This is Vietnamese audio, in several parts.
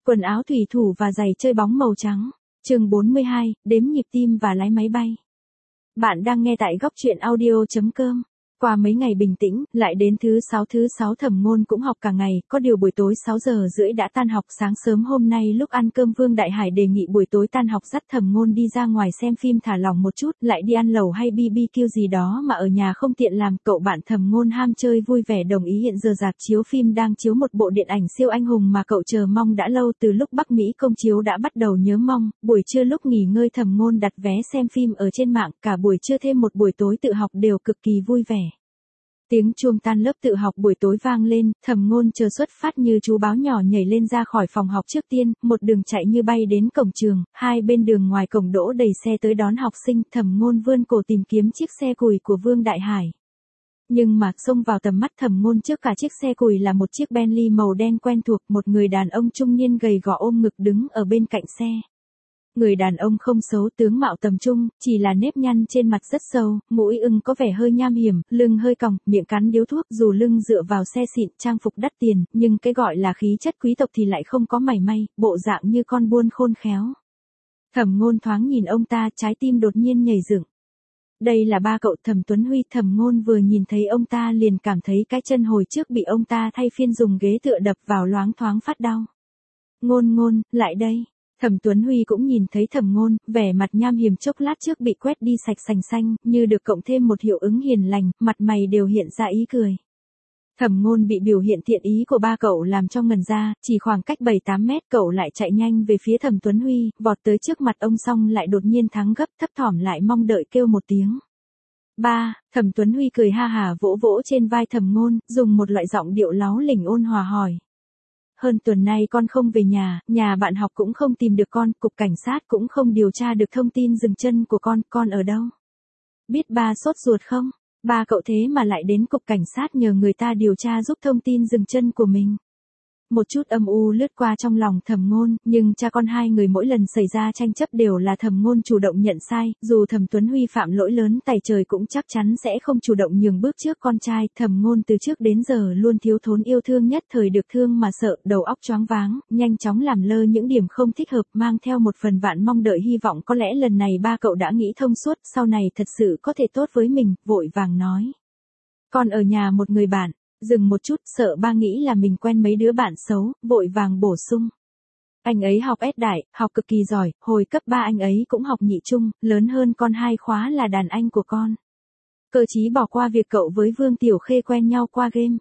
Quần áo thủy thủ và giày chơi bóng màu trắng. Chương 42, đếm nhịp tim và lái máy bay. Bạn đang nghe tại góc truyện audio.com. Qua mấy ngày bình tĩnh, lại đến thứ sáu Thẩm Ngôn cũng học cả ngày, có điều buổi tối 6 giờ rưỡi đã tan học. Sáng sớm hôm nay lúc ăn cơm Vương Đại Hải đề nghị buổi tối tan học dắt Thẩm Ngôn đi ra ngoài xem phim thả lỏng một chút, lại đi ăn lẩu hay BBQ gì đó mà ở nhà không tiện làm. Cậu bạn Thẩm Ngôn ham chơi vui vẻ đồng ý. Hiện giờ rạp chiếu phim đang chiếu một bộ điện ảnh siêu anh hùng mà cậu chờ mong đã lâu. Từ lúc Bắc Mỹ công chiếu đã bắt đầu nhớ mong. Buổi trưa lúc nghỉ ngơi Thẩm Ngôn đặt vé xem phim ở trên mạng, cả buổi trưa thêm một buổi tối tự học đều cực kỳ vui vẻ. Tiếng chuông tan lớp tự học buổi tối vang lên, Thẩm Ngôn chờ xuất phát như chú báo nhỏ nhảy lên ra khỏi phòng học trước tiên, một đường chạy như bay đến cổng trường, hai bên đường ngoài cổng đỗ đầy xe tới đón học sinh. Thẩm Ngôn vươn cổ tìm kiếm chiếc xe cùi của Vương Đại Hải. Nhưng mà xông vào tầm mắt Thẩm Ngôn trước cả chiếc xe cùi là một chiếc Bentley màu đen quen thuộc, một người đàn ông trung niên gầy gò ôm ngực đứng ở bên cạnh xe. Người đàn ông không xấu, tướng mạo tầm trung, chỉ là nếp nhăn trên mặt rất sâu, mũi ưng có vẻ hơi nham hiểm, lưng hơi còng, miệng cắn điếu thuốc. Dù lưng dựa vào xe xịn, trang phục đắt tiền, nhưng cái gọi là khí chất quý tộc thì lại không có mảy may, bộ dạng như con buôn khôn khéo. Thẩm Ngôn thoáng nhìn ông ta, trái tim đột nhiên nhảy dựng. Đây là ba cậu Thẩm Tuấn Huy. Thẩm Ngôn vừa nhìn thấy ông ta liền cảm thấy cái chân hồi trước bị ông ta thay phiên dùng ghế tựa đập vào loáng thoáng phát đau. Ngôn, lại đây. Thẩm Tuấn Huy cũng nhìn thấy Thẩm Ngôn, vẻ mặt nham hiểm chốc lát trước bị quét đi sạch sành xanh, như được cộng thêm một hiệu ứng hiền lành, mặt mày đều hiện ra ý cười. Thẩm Ngôn bị biểu hiện thiện ý của ba cậu làm cho ngần ra, chỉ khoảng cách 7-8 mét cậu lại chạy nhanh về phía Thẩm Tuấn Huy, vọt tới trước mặt ông xong lại đột nhiên thắng gấp, thấp thỏm lại mong đợi kêu một tiếng. Ba, Thẩm Tuấn Huy cười ha hả vỗ vỗ trên vai Thẩm Ngôn, dùng một loại giọng điệu láu lỉnh ôn hòa hỏi. Hơn tuần nay con không về nhà bạn học cũng không tìm được con, cục cảnh sát cũng không điều tra được thông tin dừng chân của con ở đâu? Biết ba sốt ruột không? Ba cậu thế mà lại đến cục cảnh sát nhờ người ta điều tra giúp thông tin dừng chân của mình. Một chút âm u lướt qua trong lòng Thẩm Ngôn, nhưng cha con hai người mỗi lần xảy ra tranh chấp đều là Thẩm Ngôn chủ động nhận sai, dù Thẩm Tuấn Huy phạm lỗi lớn tày trời cũng chắc chắn sẽ không chủ động nhường bước trước con trai. Thẩm Ngôn từ trước đến giờ luôn thiếu thốn yêu thương, nhất thời được thương mà sợ, đầu óc choáng váng, nhanh chóng làm lơ những điểm không thích hợp, mang theo một phần vạn mong đợi hy vọng có lẽ lần này ba cậu đã nghĩ thông suốt, sau này thật sự có thể tốt với mình, vội vàng nói. Con ở nhà một người bạn. Dừng một chút, sợ ba nghĩ là mình quen mấy đứa bạn xấu, vội vàng bổ sung. Anh ấy học S đại, học cực kỳ giỏi, hồi cấp 3 anh ấy cũng học nhị trung, lớn hơn con 2 khóa là đàn anh của con. Cơ chí bỏ qua việc cậu với Vương Tiểu Khê quen nhau qua game.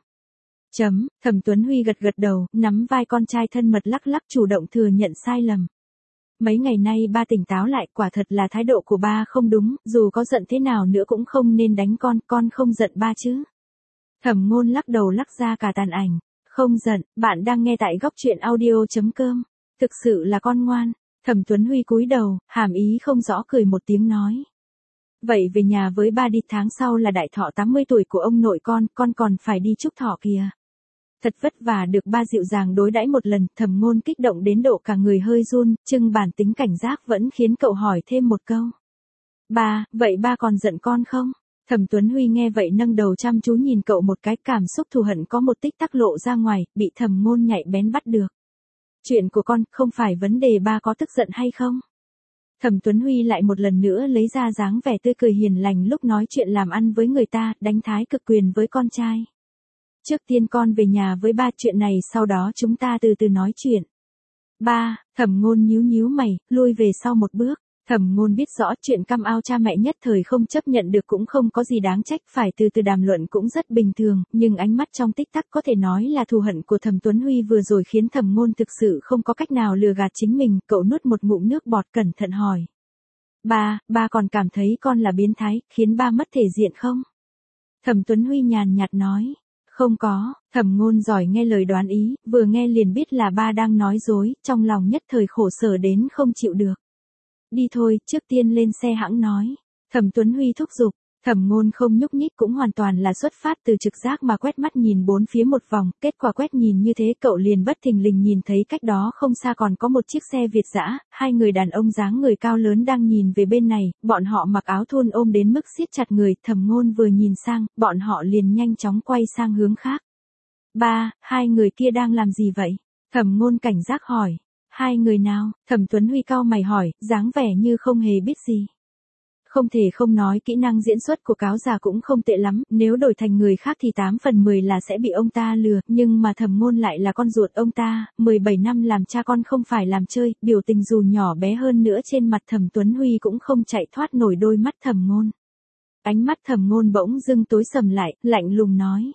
Thẩm Tuấn Huy gật gật đầu, nắm vai con trai thân mật lắc lắc chủ động thừa nhận sai lầm. Mấy ngày nay ba tỉnh táo lại, quả thật là thái độ của ba không đúng, dù có giận thế nào nữa cũng không nên đánh con không giận ba chứ. Thẩm Ngôn lắc đầu lắc ra cả tàn ảnh. Không giận, bạn đang nghe tại góc truyện audio.com. Thực sự là con ngoan. Thẩm Tuấn Huy cúi đầu, hàm ý không rõ cười một tiếng nói. Vậy về nhà với ba đi, tháng sau là đại thọ 80 tuổi của ông nội con còn phải đi chúc thọ kìa. Thật vất vả được ba dịu dàng đối đãi một lần, Thẩm Ngôn kích động đến độ cả người hơi run, chừng bản tính cảnh giác vẫn khiến cậu hỏi thêm một câu. Ba, vậy ba còn giận con không? Thẩm Tuấn Huy nghe vậy nâng đầu chăm chú nhìn cậu một cái, cảm xúc thù hận có một tích tắc lộ ra ngoài, bị Thẩm Ngôn nhạy bén bắt được. Chuyện của con, không phải vấn đề ba có tức giận hay không? Thẩm Tuấn Huy lại một lần nữa lấy ra dáng vẻ tươi cười hiền lành lúc nói chuyện làm ăn với người ta, đánh thái cực quyền với con trai. Trước tiên con về nhà với ba, chuyện này sau đó chúng ta từ từ nói chuyện. Ba, Thẩm Ngôn nhíu mày, lui về sau một bước. Thẩm Ngôn biết rõ chuyện căm ao cha mẹ nhất thời không chấp nhận được cũng không có gì đáng trách, phải từ từ đàm luận cũng rất bình thường, nhưng ánh mắt trong tích tắc có thể nói là thù hận của Thẩm Tuấn Huy vừa rồi khiến Thẩm Ngôn thực sự không có cách nào lừa gạt chính mình. Cậu nuốt một ngụm nước bọt cẩn thận hỏi. Ba còn cảm thấy con là biến thái, khiến ba mất thể diện không? Thẩm Tuấn Huy nhàn nhạt nói. Không có. Thẩm Ngôn giỏi nghe lời đoán ý, vừa nghe liền biết là ba đang nói dối, trong lòng nhất thời khổ sở đến không chịu được. Đi thôi, trước tiên lên xe hãng nói. Thẩm Tuấn Huy thúc giục. Thẩm Ngôn không nhúc nhích, cũng hoàn toàn là xuất phát từ trực giác mà quét mắt nhìn bốn phía một vòng, kết quả quét nhìn như thế cậu liền bất thình lình nhìn thấy cách đó không xa còn có một chiếc xe Việt dã, hai người đàn ông dáng người cao lớn đang nhìn về bên này, bọn họ mặc áo thun ôm đến mức siết chặt người. Thẩm Ngôn vừa nhìn sang, bọn họ liền nhanh chóng quay sang hướng khác. Ba, hai người kia đang làm gì vậy? Thẩm Ngôn cảnh giác hỏi. Hai người nào? Thẩm Tuấn Huy cau mày hỏi, dáng vẻ như không hề biết gì. Không thể không nói kỹ năng diễn xuất của cáo già cũng không tệ lắm, nếu đổi thành người khác thì 8 phần 10 là sẽ bị ông ta lừa, nhưng mà Thẩm Ngôn lại là con ruột ông ta, 17 năm làm cha con không phải làm chơi, biểu tình dù nhỏ bé hơn nữa trên mặt Thẩm Tuấn Huy cũng không chạy thoát nổi đôi mắt Thẩm Ngôn. Ánh mắt Thẩm Ngôn bỗng dưng tối sầm lại, lạnh lùng nói.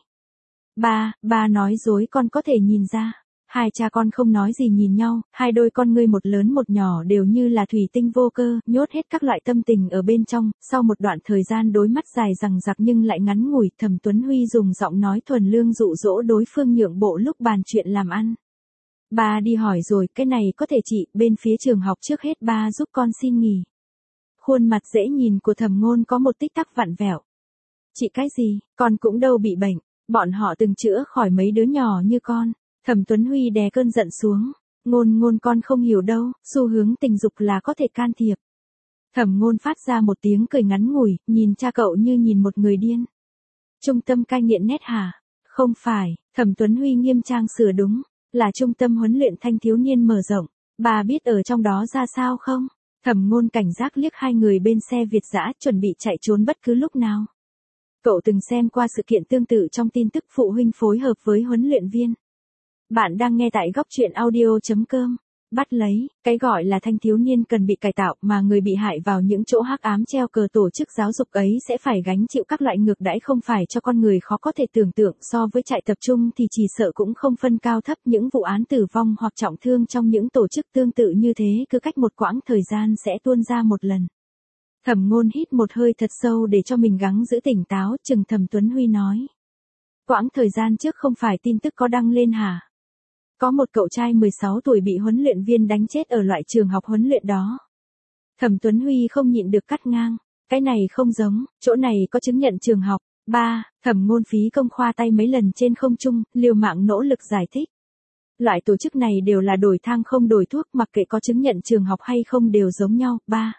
Ba nói dối con có thể nhìn ra. Hai cha con không nói gì nhìn nhau, hai đôi con ngươi một lớn một nhỏ đều như là thủy tinh vô cơ, nhốt hết các loại tâm tình ở bên trong, sau một đoạn thời gian đối mắt dài rằng rặc nhưng lại ngắn ngủi, Thẩm Tuấn Huy dùng giọng nói thuần lương dụ dỗ đối phương nhượng bộ lúc bàn chuyện làm ăn. Ba đi hỏi rồi, cái này có thể chị, bên phía trường học trước hết ba giúp con xin nghỉ. Khuôn mặt dễ nhìn của Thẩm Ngôn có một tích tắc vặn vẹo. Chị cái gì, con cũng đâu bị bệnh, bọn họ từng chữa khỏi mấy đứa nhỏ như con. Thẩm Tuấn Huy đè cơn giận xuống. Ngôn con không hiểu đâu, xu hướng tình dục là có thể can thiệp. Thẩm Ngôn phát ra một tiếng cười ngắn ngủi, nhìn cha cậu như nhìn một người điên. Trung tâm cai nghiện nét hả? Không phải, Thẩm Tuấn Huy nghiêm trang sửa đúng, là trung tâm huấn luyện thanh thiếu niên mở rộng. Bà biết ở trong đó ra sao không? Thẩm Ngôn cảnh giác liếc hai người bên xe Việt dã chuẩn bị chạy trốn bất cứ lúc nào. Cậu từng xem qua sự kiện tương tự trong tin tức phụ huynh phối hợp với huấn luyện viên. Bạn đang nghe tại góc truyện audio.com. Bắt lấy, cái gọi là thanh thiếu niên cần bị cải tạo mà người bị hại vào những chỗ hắc ám treo cờ tổ chức giáo dục ấy sẽ phải gánh chịu các loại ngược đãi không phải cho con người khó có thể tưởng tượng, so với trại tập trung thì chỉ sợ cũng không phân cao thấp, những vụ án tử vong hoặc trọng thương trong những tổ chức tương tự như thế cứ cách một quãng thời gian sẽ tuôn ra một lần. Thẩm Ngôn hít một hơi thật sâu để cho mình gắng giữ tỉnh táo, chừng Thẩm Tuấn Huy nói. Quãng thời gian trước không phải tin tức có đăng lên hả? Có một cậu trai 16 tuổi bị huấn luyện viên đánh chết ở loại trường học huấn luyện đó. Thẩm Tuấn Huy không nhịn được cắt ngang. Cái này không giống, chỗ này có chứng nhận trường học. Thẩm Ngôn phí công khoa tay mấy lần trên không trung, liều mạng nỗ lực giải thích. Loại tổ chức này đều là đổi thang không đổi thuốc, mặc kệ có chứng nhận trường học hay không đều giống nhau.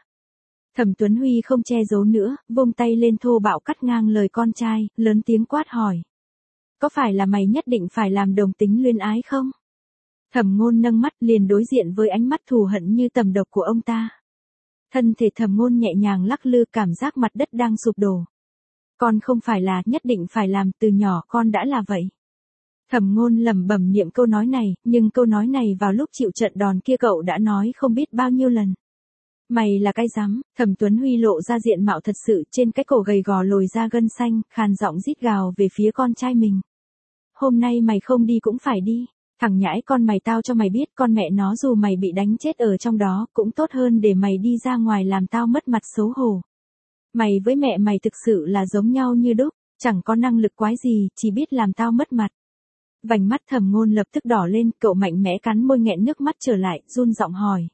Thẩm Tuấn Huy không che giấu nữa, vung tay lên thô bạo cắt ngang lời con trai, lớn tiếng quát hỏi. Có phải là mày nhất định phải làm đồng tính luyến ái không? Thẩm Ngôn nâng mắt liền đối diện với ánh mắt thù hận như tầm độc của ông ta. Thân thể Thẩm Ngôn nhẹ nhàng lắc lư, cảm giác mặt đất đang sụp đổ. Con không phải là nhất định phải làm, từ nhỏ con đã là vậy. Thẩm Ngôn lẩm bẩm niệm câu nói này, nhưng câu nói này vào lúc chịu trận đòn kia cậu đã nói không biết bao nhiêu lần. Mày là cái rắm, Thẩm Tuấn Huy lộ ra diện mạo thật sự, trên cái cổ gầy gò lồi ra gân xanh, khàn giọng rít gào về phía con trai mình. Hôm nay mày không đi cũng phải đi. Thằng nhãi con mày, tao cho mày biết, con mẹ nó dù mày bị đánh chết ở trong đó, cũng tốt hơn để mày đi ra ngoài làm tao mất mặt xấu hổ. Mày với mẹ mày thực sự là giống nhau như đúc, chẳng có năng lực quái gì, chỉ biết làm tao mất mặt. Vành mắt Thẩm Ngôn lập tức đỏ lên, cậu mạnh mẽ cắn môi nghẹn nước mắt trở lại, run giọng hỏi.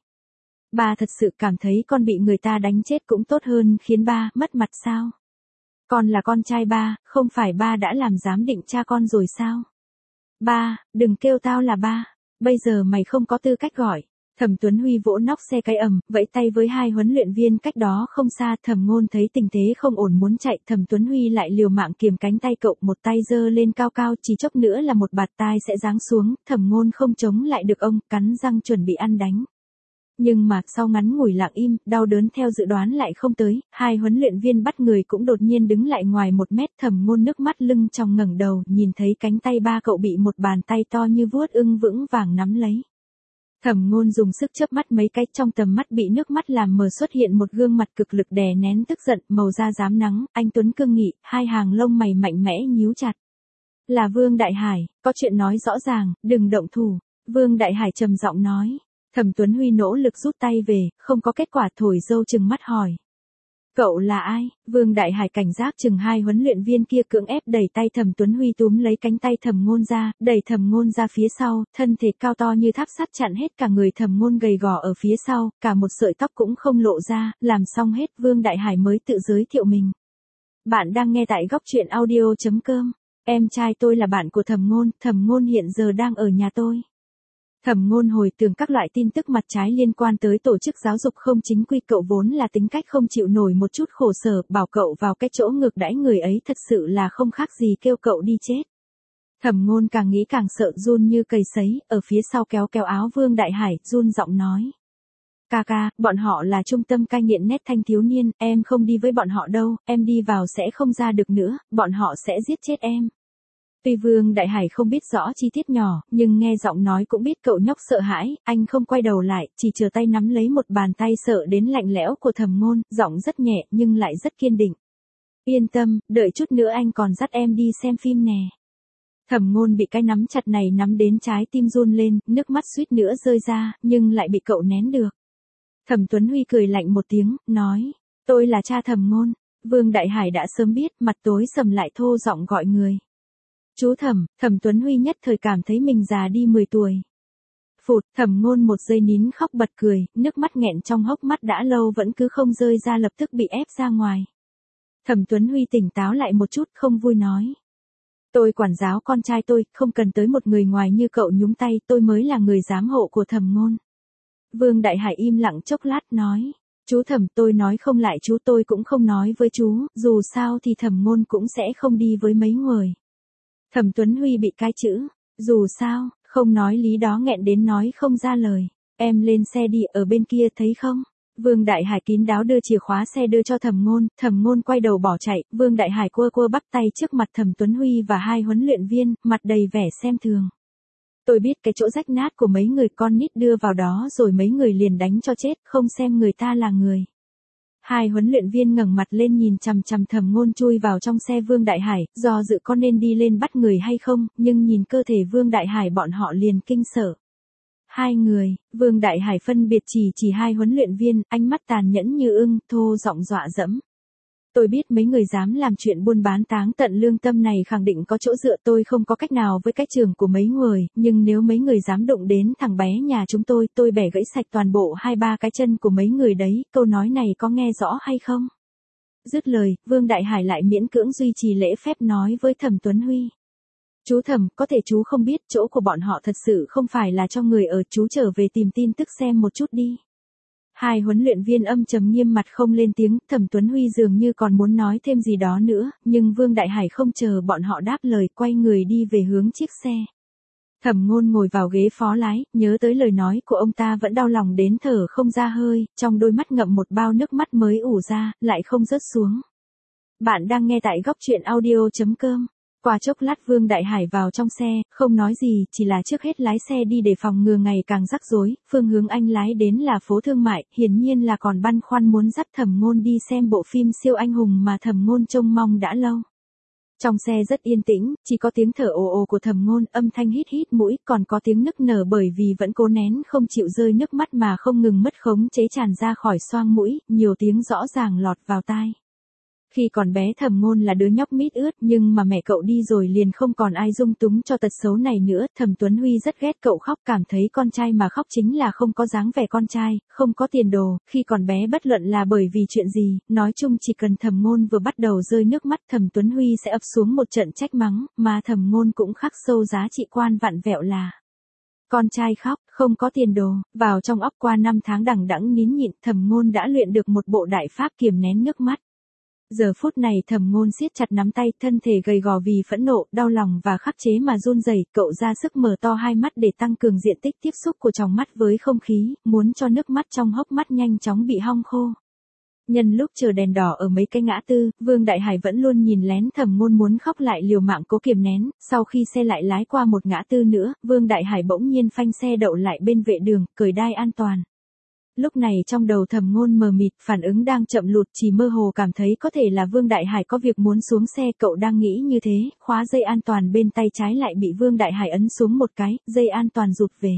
Ba thật sự cảm thấy con bị người ta đánh chết cũng tốt hơn khiến ba mất mặt sao? Con là con trai ba, không phải ba đã làm giám định cha con rồi sao? Ba, đừng kêu tao là ba, bây giờ mày không có tư cách gọi. Thẩm Tuấn Huy vỗ nóc xe cái ầm, vẫy tay với hai huấn luyện viên cách đó không xa. Thẩm Ngôn thấy tình thế không ổn muốn chạy, Thẩm Tuấn Huy lại liều mạng kiềm cánh tay cậu, một tay giơ lên cao cao, chỉ chốc nữa là một bạt tai sẽ giáng xuống. Thẩm Ngôn không chống lại được ông, cắn răng chuẩn bị ăn đánh. Nhưng mà sau ngắn ngủi lặng im, đau đớn theo dự đoán lại không tới, hai huấn luyện viên bắt người cũng đột nhiên đứng lại ngoài 1 mét. Thẩm Ngôn nước mắt lưng tròng ngẩng đầu, nhìn thấy cánh tay ba cậu bị một bàn tay to như vuốt ưng vững vàng nắm lấy. Thẩm Ngôn dùng sức chớp mắt mấy cái, trong tầm mắt bị nước mắt làm mờ xuất hiện một gương mặt cực lực đè nén tức giận, màu da rám nắng, anh tuấn cương nghị, hai hàng lông mày mạnh mẽ nhíu chặt. Là Vương Đại Hải, có chuyện nói rõ ràng, đừng động thủ. Vương Đại Hải trầm giọng nói. Thẩm Tuấn Huy nỗ lực rút tay về, không có kết quả, thổi dâu chừng mắt hỏi. Cậu là ai? Vương Đại Hải cảnh giác chừng hai huấn luyện viên kia, cưỡng ép đẩy tay Thẩm Tuấn Huy túm lấy cánh tay Thẩm Ngôn ra, đẩy Thẩm Ngôn ra phía sau, thân thể cao to như tháp sắt chặn hết cả người Thẩm Ngôn gầy gò ở phía sau, cả một sợi tóc cũng không lộ ra, làm xong hết Vương Đại Hải mới tự giới thiệu mình. Bạn đang nghe tại góc truyện audio.com. Em trai tôi là bạn của Thẩm Ngôn hiện giờ đang ở nhà tôi. Thẩm Ngôn hồi tưởng các loại tin tức mặt trái liên quan tới tổ chức giáo dục không chính quy, cậu vốn là tính cách không chịu nổi một chút khổ sở, bảo cậu vào cái chỗ ngược đãi người ấy thật sự là không khác gì kêu cậu đi chết. Thẩm Ngôn càng nghĩ càng sợ, run như cầy sấy, ở phía sau kéo kéo áo Vương Đại Hải, run giọng nói. Ca ca, bọn họ là trung tâm cai nghiện nét thanh thiếu niên, em không đi với bọn họ đâu, em đi vào sẽ không ra được nữa, bọn họ sẽ giết chết em. Tuy Vương Đại Hải không biết rõ chi tiết nhỏ, nhưng nghe giọng nói cũng biết cậu nhóc sợ hãi, anh không quay đầu lại, chỉ chờ tay nắm lấy một bàn tay sợ đến lạnh lẽo của Thẩm Ngôn, giọng rất nhẹ nhưng lại rất kiên định. Yên tâm, đợi chút nữa anh còn dắt em đi xem phim nè. Thẩm Ngôn bị cái nắm chặt này nắm đến trái tim run lên, nước mắt suýt nữa rơi ra, nhưng lại bị cậu nén được. Thẩm Tuấn Huy cười lạnh một tiếng, nói, tôi là cha Thẩm Ngôn. Vương Đại Hải đã sớm biết, mặt tối sầm lại thô giọng gọi người. Chú Thẩm. Thẩm Tuấn Huy nhất thời cảm thấy mình già đi 10 tuổi. Phụt, Thẩm Ngôn một giây nín khóc bật cười, nước mắt nghẹn trong hốc mắt đã lâu vẫn cứ không rơi ra, lập tức bị ép ra ngoài. Thẩm Tuấn Huy tỉnh táo lại một chút, không vui nói. Tôi quản giáo con trai tôi, không cần tới một người ngoài như cậu nhúng tay, tôi mới là người giám hộ của Thẩm Ngôn. Vương Đại Hải im lặng chốc lát nói. Chú Thẩm, tôi nói không lại chú, tôi cũng không nói với chú, dù sao thì Thẩm Ngôn cũng sẽ không đi với mấy người. Thẩm Tuấn Huy bị cái chữ, dù sao, không nói lý đó nghẹn đến nói không ra lời. Em lên xe đi, ở bên kia thấy không? Vương Đại Hải kín đáo đưa chìa khóa xe đưa cho Thẩm Ngôn quay đầu bỏ chạy, Vương Đại Hải cua cua bắp tay trước mặt Thẩm Tuấn Huy và hai huấn luyện viên, mặt đầy vẻ xem thường. Tôi biết cái chỗ rách nát của mấy người con nít đưa vào đó rồi mấy người liền đánh cho chết, không xem người ta là người. Hai huấn luyện viên ngẩng mặt lên nhìn chằm chằm Thẩm Ngôn chui vào trong xe Vương Đại Hải, do dự có nên đi lên bắt người hay không, nhưng nhìn cơ thể Vương Đại Hải bọn họ liền kinh sợ. Hai người, Vương Đại Hải phân biệt chỉ hai huấn luyện viên, ánh mắt tàn nhẫn như ưng, thô giọng dọa dẫm. Tôi biết mấy người dám làm chuyện buôn bán táng tận lương tâm này khẳng định có chỗ dựa, tôi không có cách nào với cái trường của mấy người, nhưng nếu mấy người dám động đến thằng bé nhà chúng tôi bẻ gãy sạch toàn bộ 2-3 cái chân của mấy người đấy, câu nói này có nghe rõ hay không? Dứt lời, Vương Đại Hải lại miễn cưỡng duy trì lễ phép nói với Thẩm Tuấn Huy. Chú Thẩm, có thể chú không biết, chỗ của bọn họ thật sự không phải là cho người ở, chú trở về tìm tin tức xem một chút đi. Hai huấn luyện viên âm trầm nghiêm mặt không lên tiếng, Thẩm Tuấn Huy dường như còn muốn nói thêm gì đó nữa, nhưng Vương Đại Hải không chờ bọn họ đáp lời, quay người đi về hướng chiếc xe. Thẩm Ngôn ngồi vào ghế phó lái, nhớ tới lời nói của ông ta vẫn đau lòng đến thở không ra hơi, trong đôi mắt ngậm một bao nước mắt mới ủ ra, lại không rớt xuống. Bạn đang nghe tại goctruyện.audio.com. Qua chốc lát Vương Đại Hải vào trong xe, không nói gì, chỉ là trước hết lái xe đi để phòng ngừa ngày càng rắc rối, phương hướng anh lái đến là phố thương mại, hiển nhiên là còn băn khoăn muốn dắt Thẩm Ngôn đi xem bộ phim siêu anh hùng mà Thẩm Ngôn trông mong đã lâu. Trong xe rất yên tĩnh, chỉ có tiếng thở ồ ồ của Thẩm Ngôn, âm thanh hít hít mũi, còn có tiếng nức nở bởi vì vẫn cố nén không chịu rơi nước mắt mà không ngừng mất khống chế tràn ra khỏi xoang mũi, nhiều tiếng rõ ràng lọt vào tai. Khi còn bé Thẩm Ngôn là đứa nhóc mít ướt, nhưng mà mẹ cậu đi rồi liền không còn ai dung túng cho tật xấu này nữa. Thẩm Tuấn Huy rất ghét cậu khóc, cảm thấy con trai mà khóc chính là không có dáng vẻ con trai, không có tiền đồ. Khi còn bé bất luận là bởi vì chuyện gì, nói chung chỉ cần Thẩm Ngôn vừa bắt đầu rơi nước mắt, Thẩm Tuấn Huy sẽ ập xuống một trận trách mắng, mà Thẩm Ngôn cũng khắc sâu giá trị quan vặn vẹo là con trai khóc, không có tiền đồ. Vào trong óc qua 5 tháng đằng đẵng nín nhịn, Thẩm Ngôn đã luyện được một bộ đại pháp kiềm nén nước mắt. Giờ phút này Thẩm Ngôn siết chặt nắm tay, thân thể gầy gò vì phẫn nộ, đau lòng và khắc chế mà run rẩy, cậu ra sức mở to hai mắt để tăng cường diện tích tiếp xúc của tròng mắt với không khí, muốn cho nước mắt trong hốc mắt nhanh chóng bị hong khô. Nhân lúc chờ đèn đỏ ở mấy cái ngã tư, Vương Đại Hải vẫn luôn nhìn lén Thẩm Ngôn muốn khóc lại liều mạng cố kiềm nén, sau khi xe lại lái qua một ngã tư nữa, Vương Đại Hải bỗng nhiên phanh xe đậu lại bên vệ đường, cởi đai an toàn. Lúc này trong đầu Thẩm Ngôn mờ mịt, phản ứng đang chậm lụt, chỉ mơ hồ cảm thấy có thể là Vương Đại Hải có việc muốn xuống xe, cậu đang nghĩ như thế, khóa dây an toàn bên tay trái lại bị Vương Đại Hải ấn xuống một cái, dây an toàn rụt về.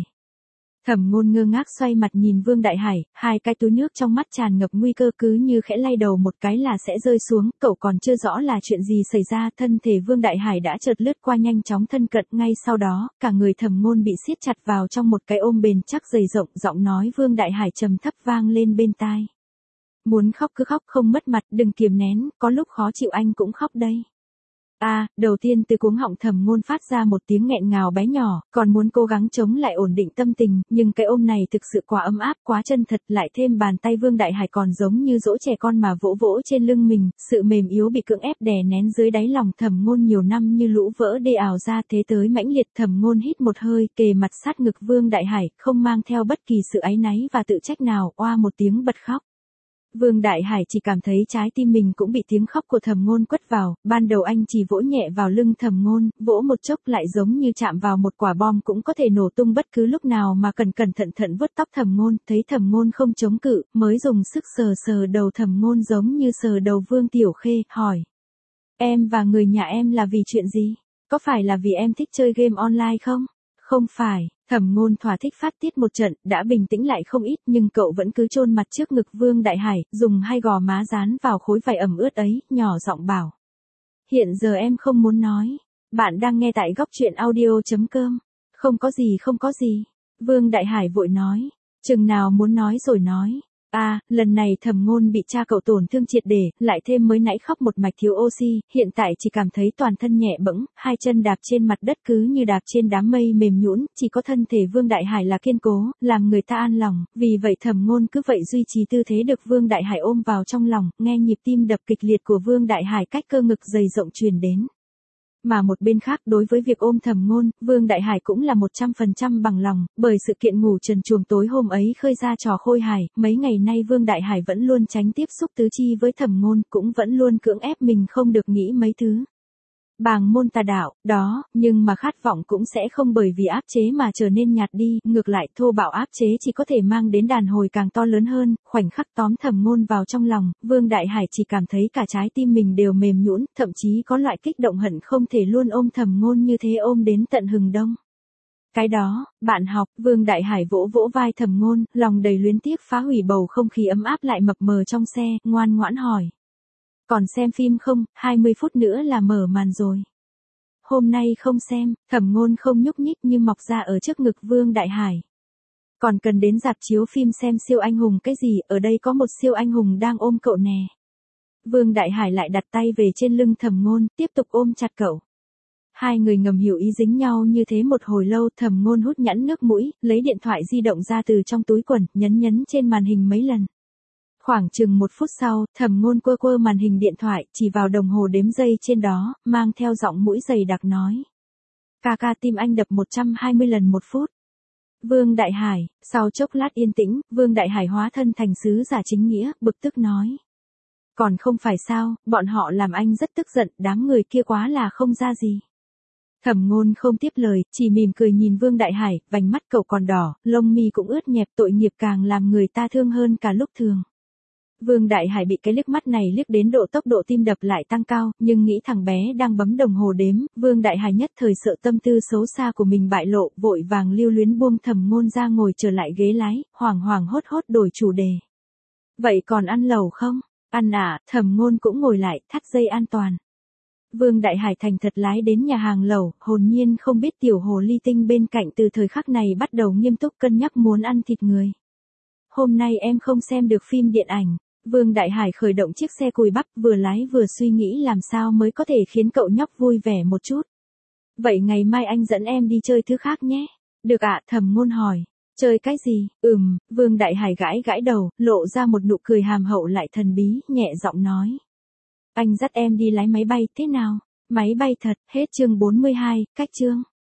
Thẩm Ngôn ngơ ngác xoay mặt nhìn Vương Đại Hải, hai cái túi nước trong mắt tràn ngập nguy cơ, cứ như khẽ lay đầu một cái là sẽ rơi xuống, cậu còn chưa rõ là chuyện gì xảy ra, thân thể Vương Đại Hải đã chợt lướt qua nhanh chóng thân cận, ngay sau đó, cả người Thẩm Ngôn bị siết chặt vào trong một cái ôm bền chắc dày rộng, giọng nói Vương Đại Hải trầm thấp vang lên bên tai. Muốn khóc cứ khóc, không mất mặt, đừng kiềm nén, có lúc khó chịu anh cũng khóc đây. Đầu tiên từ cuống họng Thẩm Ngôn phát ra một tiếng nghẹn ngào bé nhỏ, còn muốn cố gắng chống lại ổn định tâm tình, nhưng cái ôm này thực sự quá ấm áp, quá chân thật, lại thêm bàn tay Vương Đại Hải còn giống như dỗ trẻ con mà vỗ vỗ trên lưng mình, sự mềm yếu bị cưỡng ép đè nén dưới đáy lòng Thẩm Ngôn nhiều năm như lũ vỡ đê ào ra thế tới mãnh liệt. Thẩm Ngôn hít một hơi, kề mặt sát ngực Vương Đại Hải, không mang theo bất kỳ sự áy náy và tự trách nào, oa một tiếng bật khóc. Vương Đại Hải chỉ cảm thấy trái tim mình cũng bị tiếng khóc của Thẩm Ngôn quất vào, ban đầu anh chỉ vỗ nhẹ vào lưng Thẩm Ngôn, vỗ một chốc lại giống như chạm vào một quả bom cũng có thể nổ tung bất cứ lúc nào mà cẩn cẩn thận thận vuốt tóc Thẩm Ngôn, thấy Thẩm Ngôn không chống cự, mới dùng sức sờ sờ đầu Thẩm Ngôn giống như sờ đầu Vương Tiểu Khê, hỏi: "Em và người nhà em là vì chuyện gì? Có phải là vì em thích chơi game online không?" "Không phải." Thẩm Ngôn thỏa thích phát tiết một trận, đã bình tĩnh lại không ít, nhưng cậu vẫn cứ chôn mặt trước ngực Vương Đại Hải, dùng hai gò má dán vào khối vải ẩm ướt ấy, nhỏ giọng bảo: "Hiện giờ em không muốn nói." Bạn đang nghe tại góc truyện audio.com. Không có gì, không có gì. Vương Đại Hải vội nói. Chừng nào muốn nói rồi nói. Lần này Thẩm Ngôn bị cha cậu tổn thương triệt để, lại thêm mới nãy khóc một mạch thiếu oxy, hiện tại chỉ cảm thấy toàn thân nhẹ bẫng, hai chân đạp trên mặt đất cứ như đạp trên đám mây mềm nhũn, chỉ có thân thể Vương Đại Hải là kiên cố, làm người ta an lòng, vì vậy Thẩm Ngôn cứ vậy duy trì tư thế được Vương Đại Hải ôm vào trong lòng, nghe nhịp tim đập kịch liệt của Vương Đại Hải cách cơ ngực dày rộng truyền đến. Mà một bên khác đối với việc ôm Thẩm Ngôn, Vương Đại Hải cũng là 100% bằng lòng, bởi sự kiện ngủ trần truồng tối hôm ấy khơi ra trò khôi hài, mấy ngày nay Vương Đại Hải vẫn luôn tránh tiếp xúc tứ chi với Thẩm Ngôn, cũng vẫn luôn cưỡng ép mình không được nghĩ mấy thứ bàng môn tà đạo, đó, nhưng mà khát vọng cũng sẽ không bởi vì áp chế mà trở nên nhạt đi, ngược lại thô bạo áp chế chỉ có thể mang đến đàn hồi càng to lớn hơn, khoảnh khắc tóm Thẩm Ngôn vào trong lòng, Vương Đại Hải chỉ cảm thấy cả trái tim mình đều mềm nhũn, thậm chí có loại kích động hận không thể luôn ôm Thẩm Ngôn như thế ôm đến tận hừng đông. Cái đó, bạn học, Vương Đại Hải vỗ vỗ vai Thẩm Ngôn, lòng đầy luyến tiếc phá hủy bầu không khí ấm áp lại mập mờ trong xe, ngoan ngoãn hỏi: "Còn xem phim không, 20 phút nữa là mở màn rồi." "Hôm nay không xem." Thẩm Ngôn không nhúc nhích như mọc ra ở trước ngực Vương Đại Hải. "Còn cần đến rạp chiếu phim xem siêu anh hùng cái gì, ở đây có một siêu anh hùng đang ôm cậu nè." Vương Đại Hải lại đặt tay về trên lưng Thẩm Ngôn, tiếp tục ôm chặt cậu. Hai người ngầm hiểu ý dính nhau như thế một hồi lâu, Thẩm Ngôn hút nhẵn nước mũi, lấy điện thoại di động ra từ trong túi quần, nhấn trên màn hình mấy lần. Khoảng chừng 1 phút sau, Thẩm Ngôn quơ màn hình điện thoại, chỉ vào đồng hồ đếm giây trên đó, mang theo giọng mũi dày đặc nói: "Ca ca, tim anh đập 120 lần 1 phút." Vương Đại Hải, sau chốc lát yên tĩnh, Vương Đại Hải hóa thân thành sứ giả chính nghĩa, bực tức nói: "Còn không phải sao, bọn họ làm anh rất tức giận, đám người kia quá là không ra gì." Thẩm Ngôn không tiếp lời, chỉ mỉm cười nhìn Vương Đại Hải, vành mắt cậu còn đỏ, lông mi cũng ướt nhẹp, tội nghiệp càng làm người ta thương hơn cả lúc thường. Vương Đại Hải bị cái liếc mắt này liếc đến độ tốc độ tim đập lại tăng cao, nhưng nghĩ thằng bé đang bấm đồng hồ đếm, Vương Đại Hải nhất thời sợ tâm tư xấu xa của mình bại lộ, vội vàng lưu luyến buông Thẩm Ngôn ra ngồi trở lại ghế lái, hoảng hoảng hốt hốt đổi chủ đề. "Vậy còn ăn lẩu không?" "Ăn ạ." Thẩm Ngôn cũng ngồi lại, thắt dây an toàn. Vương Đại Hải thành thật lái đến nhà hàng lẩu, hồn nhiên không biết tiểu hồ ly tinh bên cạnh từ thời khắc này bắt đầu nghiêm túc cân nhắc muốn ăn thịt người. "Hôm nay em không xem được phim điện ảnh." Vương Đại Hải khởi động chiếc xe cùi bắp, vừa lái vừa suy nghĩ làm sao mới có thể khiến cậu nhóc vui vẻ một chút. "Vậy ngày mai anh dẫn em đi chơi thứ khác nhé." "Được ạ." Thẩm Ngôn hỏi. "Chơi cái gì?" Vương Đại Hải gãi gãi đầu, lộ ra một nụ cười hàm hậu lại thần bí, nhẹ giọng nói: "Anh dắt em đi lái máy bay, thế nào?" "Máy bay thật." Hết chương 42, cách chương.